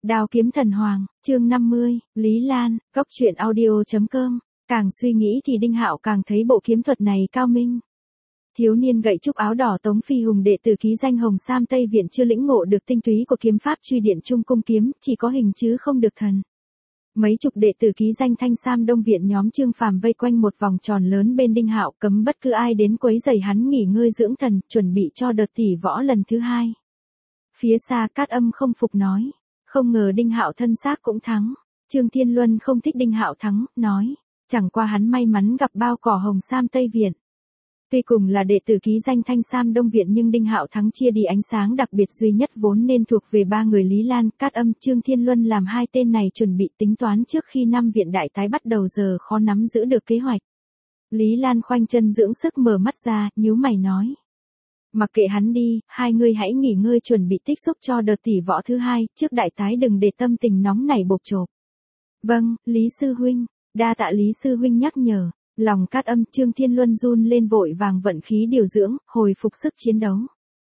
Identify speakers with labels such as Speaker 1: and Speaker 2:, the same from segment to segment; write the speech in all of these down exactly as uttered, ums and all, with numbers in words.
Speaker 1: Đao kiếm thần hoàng, chương năm mươi, Lý Lan, góc truyện audio chấm com. Càng suy nghĩ thì Đinh Hạo càng thấy bộ kiếm thuật này cao minh. Thiếu niên gậy trúc áo đỏ Tống Phi Hùng đệ tử ký danh Hồng Sam Tây Viện chưa lĩnh ngộ được tinh túy của kiếm pháp truy điện trung cung kiếm, chỉ có hình chứ không được thần. Mấy chục đệ tử ký danh Thanh Sam Đông Viện nhóm Trương Phàm vây quanh một vòng tròn lớn bên Đinh Hạo, cấm bất cứ ai đến quấy rầy hắn nghỉ ngơi dưỡng thần, chuẩn bị cho đợt tỷ võ lần thứ hai. Phía xa Cát Âm không phục nói, không ngờ Đinh Hạo thân xác cũng thắng. Trương Thiên Luân không thích Đinh Hạo thắng, nói, chẳng qua hắn may mắn gặp bao cỏ Hồng Sam Tây Viện. Tuy cùng là đệ tử ký danh Thanh Sam Đông Viện nhưng Đinh Hạo thắng chia đi ánh sáng đặc biệt duy nhất vốn nên thuộc về ba người Lý Lan, Cát Âm, Trương Thiên Luân làm hai tên này chuẩn bị tính toán trước khi năm viện đại tái bắt đầu giờ khó nắm giữ được kế hoạch. Lý Lan khoanh chân dưỡng sức mở mắt ra, nhíu mày nói. Mặc kệ hắn đi, hai người hãy nghỉ ngơi chuẩn bị tích xúc cho đợt tỷ võ thứ hai, trước đại tái đừng để tâm tình nóng nảy bộc chộp. Vâng, Lý Sư Huynh, đa tạ Lý Sư Huynh nhắc nhở. Lòng Cát Âm, Trương Thiên Luân run lên vội vàng vận khí điều dưỡng, hồi phục sức chiến đấu.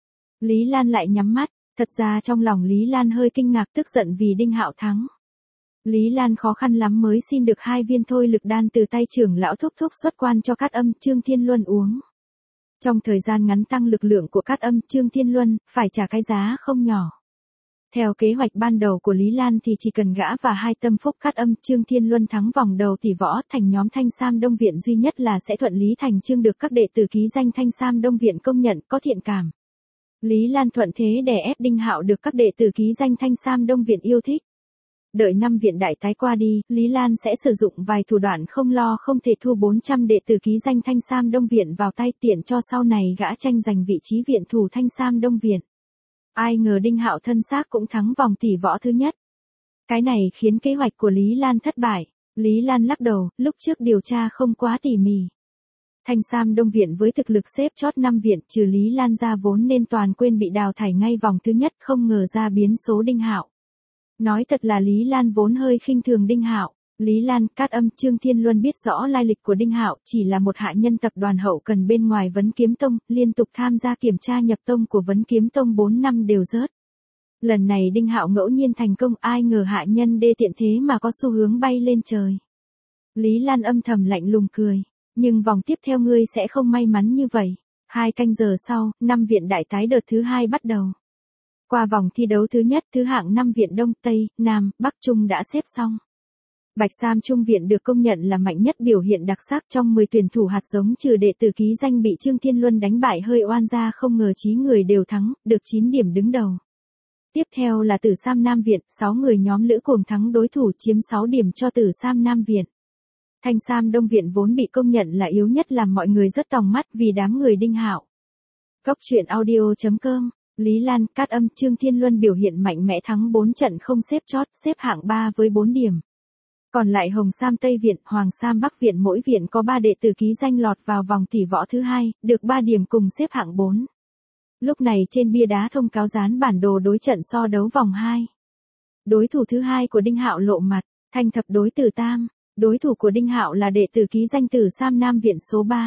Speaker 1: Lý Lan lại nhắm mắt, thật ra trong lòng Lý Lan hơi kinh ngạc tức giận vì Đinh Hạo thắng. Lý Lan khó khăn lắm mới xin được hai viên thôi lực đan từ tay trưởng lão thúc thúc xuất quan cho Cát Âm, Trương Thiên Luân uống. Trong thời gian ngắn tăng lực lượng của Cát Âm, Trương Thiên Luân, phải trả cái giá không nhỏ. Theo kế hoạch ban đầu của Lý Lan thì chỉ cần gã và hai tâm phúc Cát Âm, Trương Thiên Luân thắng vòng đầu tỷ võ thành nhóm Thanh Sam Đông Viện duy nhất là sẽ thuận lý thành chương được các đệ tử ký danh Thanh Sam Đông Viện công nhận có thiện cảm. Lý Lan thuận thế đè ép Đinh Hạo được các đệ tử ký danh Thanh Sam Đông Viện yêu thích. Đợi năm viện đại tái qua đi, Lý Lan sẽ sử dụng vài thủ đoạn không lo không thể thua bốn trăm đệ tử ký danh Thanh Sam Đông Viện vào tay tiện cho sau này gã tranh giành vị trí viện thủ Thanh Sam Đông Viện. Ai ngờ Đinh Hạo thân xác cũng thắng vòng tỷ võ thứ nhất. Cái này khiến kế hoạch của Lý Lan thất bại. Lý Lan lắc đầu, lúc trước điều tra không quá tỉ mỉ. Thanh Sam Đông Viện với thực lực xếp chót năm viện trừ Lý Lan ra vốn nên toàn quên bị đào thải ngay vòng thứ nhất, không ngờ ra biến số Đinh Hạo. Nói thật là Lý Lan vốn hơi khinh thường Đinh Hạo. Lý Lan, Cát Âm, Trương Thiên Luân biết rõ lai lịch của Đinh Hạo, chỉ là một hạ nhân tập đoàn hậu cần bên ngoài Vấn Kiếm Tông, liên tục tham gia kiểm tra nhập tông của Vấn Kiếm Tông bốn năm đều rớt. Lần này Đinh Hạo ngẫu nhiên thành công, ai ngờ hạ nhân đê tiện thế mà có xu hướng bay lên trời. Lý Lan âm thầm lạnh lùng cười, nhưng vòng tiếp theo ngươi sẽ không may mắn như vậy. Hai canh giờ sau, năm viện đại tái đợt thứ hai bắt đầu. Qua vòng thi đấu thứ nhất, thứ hạng năm viện Đông, Tây, Nam, Bắc, Trung đã xếp xong. Bạch Sam Trung Viện được công nhận là mạnh nhất biểu hiện đặc sắc trong mười tuyển thủ hạt giống trừ đệ tử ký danh bị Trương Thiên Luân đánh bại hơi oan ra không ngờ chín người đều thắng, được chín điểm đứng đầu. Tiếp theo là Tử Sam Nam Viện, sáu người nhóm lữ cùng thắng đối thủ chiếm sáu điểm cho Tử Sam Nam Viện. Thanh Sam Đông Viện vốn bị công nhận là yếu nhất làm mọi người rất tòng mắt vì đám người Đinh Hạo. Góc truyện audio chấm com. Lý Lan, Cát Âm, Trương Thiên Luân biểu hiện mạnh mẽ thắng bốn trận không xếp chót, xếp hạng ba với bốn điểm. Còn lại Hồng Sam Tây Viện, Hoàng Sam Bắc Viện mỗi viện có ba đệ tử ký danh lọt vào vòng tỷ võ thứ hai, được ba điểm cùng xếp hạng bốn. Lúc này trên bia đá thông cáo dán bản đồ đối trận so đấu vòng hai. Đối thủ thứ hai của Đinh Hạo lộ mặt, Thanh Thập đối Tử Tam. Đối thủ của Đinh Hạo là đệ tử ký danh Tử Sam Nam Viện số ba.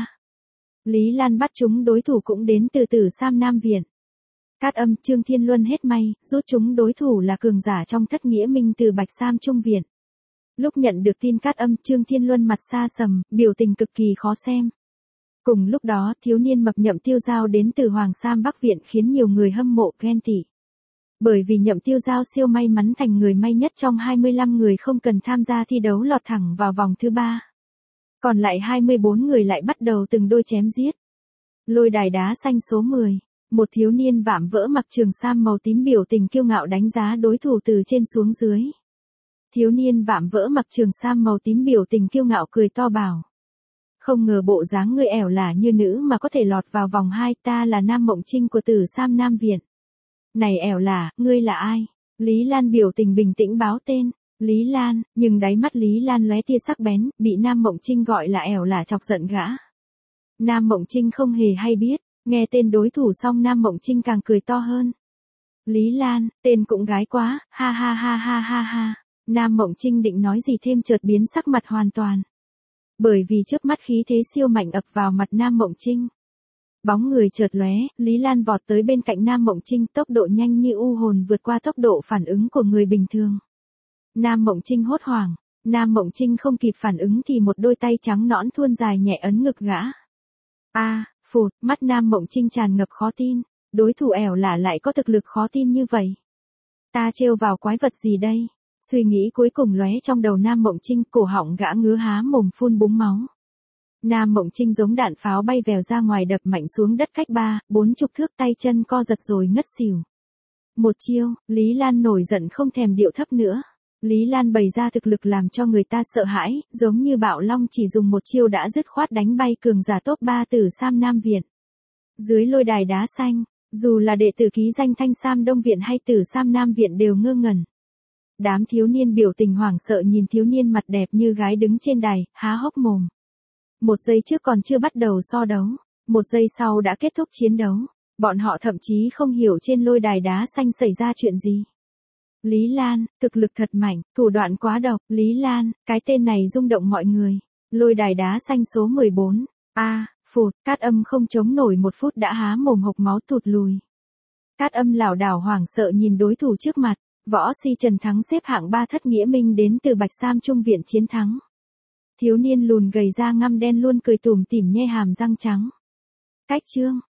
Speaker 1: Lý Lan bắt chúng đối thủ cũng đến từ Tử Sam Nam Viện. Cát Âm, Trương Thiên Luân hết may, rút chúng đối thủ là cường giả trong thất nghĩa minh từ Bạch Sam Trung Viện. Lúc nhận được tin Cát Âm, Trương Thiên Luân mặt xa sầm, biểu tình cực kỳ khó xem. Cùng lúc đó, thiếu niên mập Nhậm Tiêu Giao đến từ Hoàng Sam Bắc Viện khiến nhiều người hâm mộ ghen tị. Bởi vì Nhậm Tiêu Giao siêu may mắn thành người may nhất trong hai mươi lăm người không cần tham gia thi đấu lọt thẳng vào vòng thứ ba. Còn lại hai mươi bốn người lại bắt đầu từng đôi chém giết. Lôi đài đá xanh số mười. Một thiếu niên vạm vỡ mặc trường sam màu tím biểu tình kiêu ngạo đánh giá đối thủ từ trên xuống dưới. Thiếu niên vạm vỡ mặc trường sam màu tím biểu tình kiêu ngạo cười to bảo. Không ngờ bộ dáng ngươi ẻo lả như nữ mà có thể lọt vào vòng hai, ta là Nam Mộng Trinh của Tử Sam Nam Viện. Này ẻo lả, ngươi là ai? Lý Lan biểu tình bình tĩnh báo tên. Lý Lan, nhưng đáy mắt Lý Lan lóe tia sắc bén, bị Nam Mộng Trinh gọi là ẻo lả chọc giận gã. Nam Mộng Trinh không hề hay biết. Nghe tên đối thủ xong Nam Mộng Trinh càng cười to hơn. Lý Lan, tên cũng gái quá, ha ha ha ha ha ha. Nam Mộng Trinh định nói gì thêm chợt biến sắc mặt hoàn toàn. Bởi vì chớp mắt khí thế siêu mạnh ập vào mặt Nam Mộng Trinh. Bóng người chợt lóe, Lý Lan vọt tới bên cạnh Nam Mộng Trinh, tốc độ nhanh như u hồn vượt qua tốc độ phản ứng của người bình thường. Nam Mộng Trinh hốt hoảng. Nam Mộng Trinh không kịp phản ứng thì một đôi tay trắng nõn thuôn dài nhẹ ấn ngực gã. A, phụt, mắt Nam Mộng Trinh tràn ngập khó tin. Đối thủ ẻo lả lại có thực lực khó tin như vậy. Ta trêu vào quái vật gì đây? Suy nghĩ cuối cùng lóe trong đầu Nam Mộng Trinh, cổ họng gã ngứa há mồm phun búng máu. Nam Mộng Trinh giống đạn pháo bay vèo ra ngoài đập mạnh xuống đất cách ba, bốn chục thước, tay chân co giật rồi ngất xỉu. Một chiêu, Lý Lan nổi giận không thèm điệu thấp nữa. Lý Lan bày ra thực lực làm cho người ta sợ hãi, giống như bạo long chỉ dùng một chiêu đã dứt khoát đánh bay cường giả top ba Tử Sam Nam Viện. Dưới lôi đài đá xanh, dù là đệ tử ký danh Thanh Sam Đông Viện hay Tử Sam Nam Viện đều ngơ ngẩn. Đám thiếu niên biểu tình hoảng sợ nhìn thiếu niên mặt đẹp như gái đứng trên đài, há hốc mồm. Một giây trước còn chưa bắt đầu so đấu, một giây sau đã kết thúc chiến đấu. Bọn họ thậm chí không hiểu trên lôi đài đá xanh xảy ra chuyện gì. Lý Lan, thực lực thật mạnh, thủ đoạn quá độc. Lý Lan, cái tên này rung động mọi người. Lôi đài đá xanh số mười bốn. A, à, phụt, Cát Âm không chống nổi một phút đã há mồm hộc máu tụt lùi. Cát Âm lảo đảo hoảng sợ nhìn đối thủ trước mặt. Võ si Trần Thắng xếp hạng ba thất nghĩa minh đến từ Bạch Sam Trung Viện chiến thắng. Thiếu niên lùn gầy da ngăm đen luôn cười tủm tỉm nhe hàm răng trắng. Cách chương.